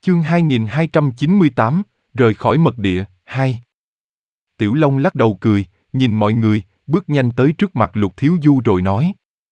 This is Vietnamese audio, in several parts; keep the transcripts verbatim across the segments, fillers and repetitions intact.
Chương hai nghìn hai trăm chín mươi tám, rời khỏi mật địa, hai. Tiểu Long lắc đầu cười, nhìn mọi người, bước nhanh tới trước mặt Lục Thiếu Du rồi nói.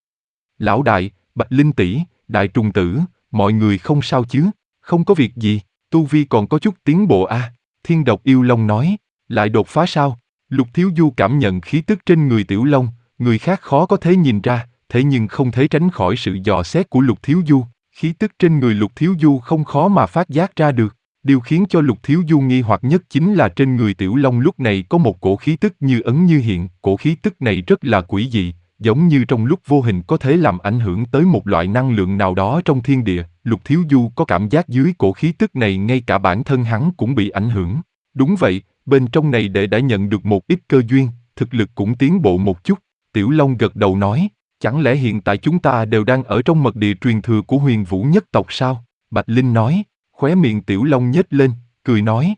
Lão đại, Bạch Linh tỷ, Đại Trùng Tử, mọi người không sao chứ? Không có việc gì, tu vi còn có chút tiến bộ a. À? Thiên Độc Yêu Long nói, lại đột phá sao? Lục Thiếu Du cảm nhận khí tức trên người Tiểu Long, người khác khó có thể nhìn ra, thế nhưng không thể tránh khỏi sự dò xét của Lục Thiếu Du. Khí tức trên người Lục Thiếu Du không khó mà phát giác ra được. Điều khiến cho Lục Thiếu Du nghi hoặc nhất chính là trên người Tiểu Long lúc này có một cổ khí tức như ẩn như hiện. Cổ khí tức này rất là quỷ dị, giống như trong lúc vô hình có thể làm ảnh hưởng tới một loại năng lượng nào đó trong thiên địa. Lục Thiếu Du có cảm giác dưới cổ khí tức này ngay cả bản thân hắn cũng bị ảnh hưởng. Đúng vậy, bên trong này đệ đã nhận được một ít cơ duyên, thực lực cũng tiến bộ một chút. Tiểu Long gật đầu nói, chẳng lẽ hiện tại chúng ta đều đang ở trong mật địa truyền thừa của Huyền Vũ nhất tộc sao? Bạch Linh nói, khóe miệng Tiểu Long nhếch lên, cười nói.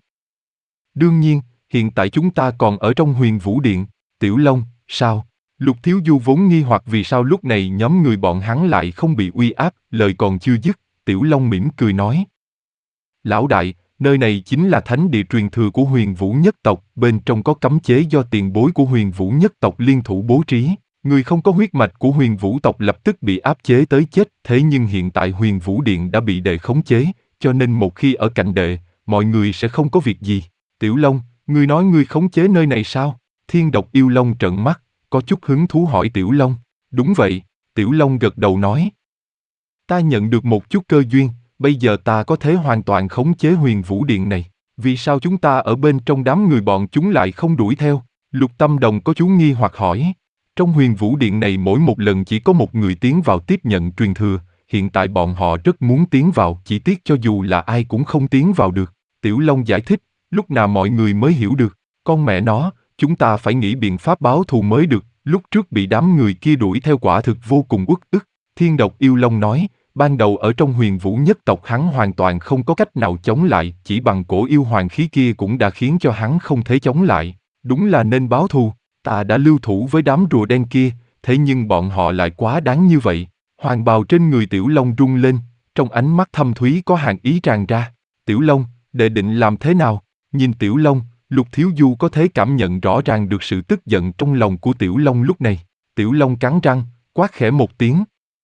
Đương nhiên, hiện tại chúng ta còn ở trong Huyền Vũ Điện. Tiểu Long, sao? Lục Thiếu Du vốn nghi hoặc vì sao lúc này nhóm người bọn hắn lại không bị uy áp, lời còn chưa dứt, Tiểu Long mỉm cười nói. Lão đại, nơi này chính là thánh địa truyền thừa của Huyền Vũ nhất tộc, bên trong có cấm chế do tiền bối của Huyền Vũ nhất tộc liên thủ bố trí. Người không có huyết mạch của Huyền Vũ tộc lập tức bị áp chế tới chết, thế nhưng hiện tại Huyền Vũ Điện đã bị đệ khống chế, cho nên một khi ở cạnh đệ, mọi người sẽ không có việc gì. Tiểu Long, ngươi nói ngươi khống chế nơi này sao? Thiên Độc Yêu Long trợn mắt, có chút hứng thú hỏi Tiểu Long. Đúng vậy, Tiểu Long gật đầu nói. Ta nhận được một chút cơ duyên, bây giờ ta có thể hoàn toàn khống chế Huyền Vũ Điện này. Vì sao chúng ta ở bên trong đám người bọn chúng lại không đuổi theo? Lục Tâm Đồng có chú nghi hoặc hỏi. Trong Huyền Vũ Điện này mỗi một lần chỉ có một người tiến vào tiếp nhận truyền thừa, hiện tại bọn họ rất muốn tiến vào, chỉ tiếc cho dù là ai cũng không tiến vào được. Tiểu Long giải thích, lúc nào mọi người mới hiểu được, con mẹ nó, chúng ta phải nghĩ biện pháp báo thù mới được, lúc trước bị đám người kia đuổi theo quả thực vô cùng uất ức. Thiên Độc Yêu Long nói, ban đầu ở trong Huyền Vũ nhất tộc hắn hoàn toàn không có cách nào chống lại, chỉ bằng cổ yêu hoàng khí kia cũng đã khiến cho hắn không thể chống lại. Đúng là nên báo thù. Ta đã lưu thủ với đám rùa đen kia, thế nhưng bọn họ lại quá đáng như vậy. Hoàng bào trên người Tiểu Long rung lên, trong ánh mắt thâm thúy có hàn ý tràn ra. Tiểu Long, đệ định làm thế nào? Nhìn Tiểu Long, Lục Thiếu Du có thể cảm nhận rõ ràng được sự tức giận trong lòng của Tiểu Long lúc này. Tiểu Long cắn răng, quát khẽ một tiếng.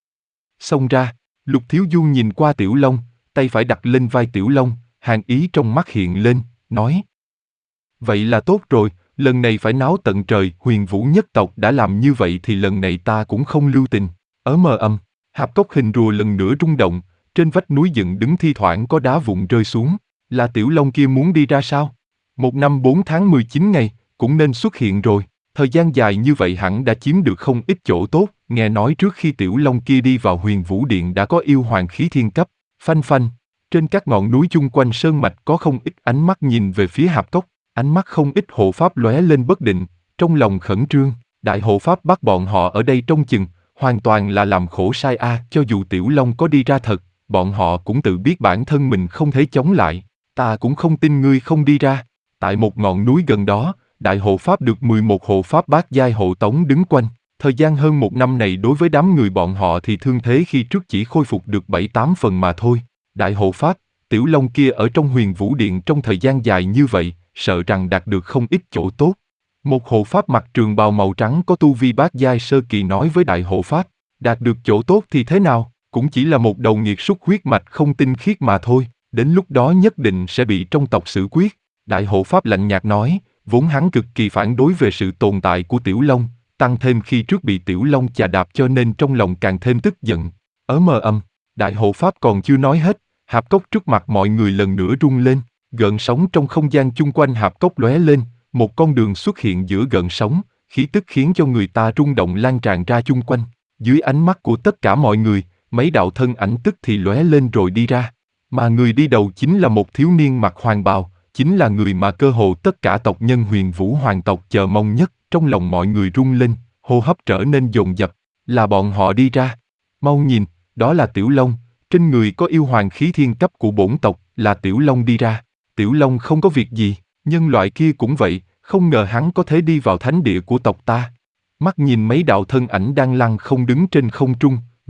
Xông ra, Lục Thiếu Du nhìn qua Tiểu Long, tay phải đặt lên vai Tiểu Long, hàn ý trong mắt hiện lên, nói. Vậy là tốt rồi. Lần này phải náo tận trời, Huyền Vũ nhất tộc đã làm như vậy thì lần này ta cũng không lưu tình. Ở mờ âm, hạp cốc hình rùa lần nữa rung động, trên vách núi dựng đứng thi thoảng có đá vụn rơi xuống. Là Tiểu Long kia muốn đi ra sao? Một năm bốn tháng mười chín ngày, cũng nên xuất hiện rồi. Thời gian dài như vậy hẳn đã chiếm được không ít chỗ tốt. Nghe nói trước khi Tiểu Long kia đi vào Huyền Vũ Điện đã có yêu hoàng khí thiên cấp. Phanh phanh, trên các ngọn núi chung quanh sơn mạch có không ít ánh mắt nhìn về phía hạp cốc. Ánh mắt không ít hộ pháp lóe lên bất định, trong lòng khẩn trương, đại hộ pháp bắt bọn họ ở đây trông chừng, hoàn toàn là làm khổ sai a. À, cho dù Tiểu Long có đi ra thật, bọn họ cũng tự biết bản thân mình không thể chống lại, ta cũng không tin ngươi không đi ra. Tại một ngọn núi gần đó, đại hộ pháp được mười một hộ pháp bát giai hộ tống đứng quanh, thời gian hơn một năm này đối với đám người bọn họ thì thương thế khi trước chỉ khôi phục được bảy tám phần mà thôi. Đại hộ pháp, Tiểu Long kia ở trong Huyền Vũ Điện trong thời gian dài như vậy, sợ rằng đạt được không ít chỗ tốt. Một hộ pháp mặc trường bào màu trắng có tu vi bát giai sơ kỳ nói với đại hộ pháp, đạt được chỗ tốt thì thế nào, cũng chỉ là một đầu nghiệt súc huyết mạch không tinh khiết mà thôi, đến lúc đó nhất định sẽ bị trong tộc xử quyết. Đại hộ pháp lạnh nhạt nói, vốn hắn cực kỳ phản đối về sự tồn tại của Tiểu Long, tăng thêm khi trước bị Tiểu Long chà đạp cho nên trong lòng càng thêm tức giận. Ở mờ âm, đại hộ pháp còn chưa nói hết, hạp cốc trước mặt mọi người lần nữa rung lên. Gợn sóng trong không gian chung quanh hạp cốc lóe lên, một con đường xuất hiện giữa gợn sóng, khí tức khiến cho người ta rung động lan tràn ra chung quanh. Dưới ánh mắt của tất cả mọi người, mấy đạo thân ảnh tức thì lóe lên rồi đi ra. Mà người đi đầu chính là một thiếu niên mặc hoàng bào, chính là người mà cơ hồ tất cả tộc nhân Huyền Vũ hoàng tộc chờ mong nhất. Trong lòng mọi người rung lên, hô hấp trở nên dồn dập, là bọn họ đi ra. Mau nhìn, đó là Tiểu Long, trên người có yêu hoàng khí thiên cấp của bổn tộc, là Tiểu Long đi ra. Tiểu Long không có việc gì, nhân loại kia cũng vậy, không ngờ hắn có thể đi vào thánh địa của tộc ta. Mắt nhìn mấy đạo thân ảnh đang lăng không đứng trên không trung,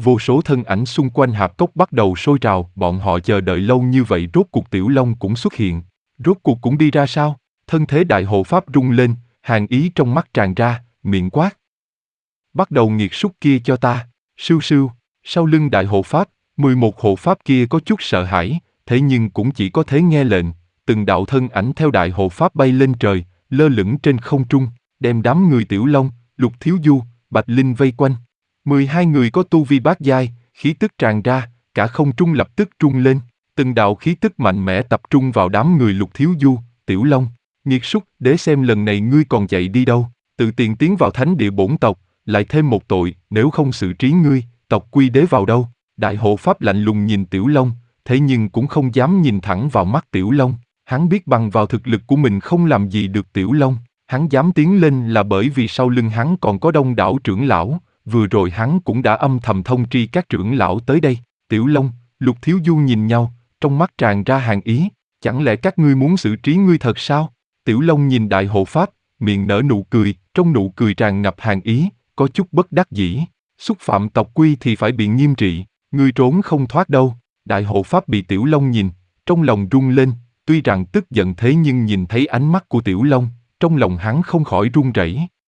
Vô số thân ảnh xung quanh hạp cốc bắt đầu sôi trào, bọn họ chờ đợi lâu như vậy rốt cuộc Tiểu Long cũng xuất hiện. Rốt cuộc cũng đi ra sao? Thân thế đại hộ pháp rung lên, hàn ý trong mắt tràn ra, miệng quát. Bắt đầu nghiệt súc kia cho ta, sưu sưu, sau lưng đại hộ pháp, mười một hộ pháp kia có chút sợ hãi, thế nhưng cũng chỉ có thế nghe lệnh, từng đạo thân ảnh theo đại hộ pháp bay lên trời, lơ lửng trên không trung, đem đám người Tiểu Long, Lục Thiếu Du, Bạch Linh vây quanh. mười hai người có tu vi bát giai, khí tức tràn ra, cả không trung lập tức trung lên, từng đạo khí tức mạnh mẽ tập trung vào đám người Lục Thiếu Du, Tiểu Long. Nghiệt súc, để xem lần này ngươi còn chạy đi đâu, tự tiện tiến vào thánh địa bổn tộc, lại thêm một tội, nếu không xử trí ngươi, tộc quy đế vào đâu? Đại hộ pháp lạnh lùng nhìn Tiểu Long, thế nhưng cũng không dám nhìn thẳng vào mắt Tiểu Long, hắn biết bằng vào thực lực của mình không làm gì được Tiểu Long, hắn dám tiến lên là bởi vì sau lưng hắn còn có đông đảo trưởng lão, vừa rồi hắn cũng đã âm thầm thông tri các trưởng lão tới đây. Tiểu Long, Lục Thiếu Du nhìn nhau, trong mắt tràn ra hàn ý, chẳng lẽ các ngươi muốn xử trí ngươi thật sao? Tiểu Long nhìn đại hộ pháp, miệng nở nụ cười, trong nụ cười tràn ngập hàn ý, có chút bất đắc dĩ. Xúc phạm tộc quy thì phải bị nghiêm trị, ngươi trốn không thoát đâu. Đại hộ pháp bị Tiểu Long nhìn, trong lòng rung lên, tuy rằng tức giận thế nhưng nhìn thấy ánh mắt của Tiểu Long, trong lòng hắn không khỏi run rẩy.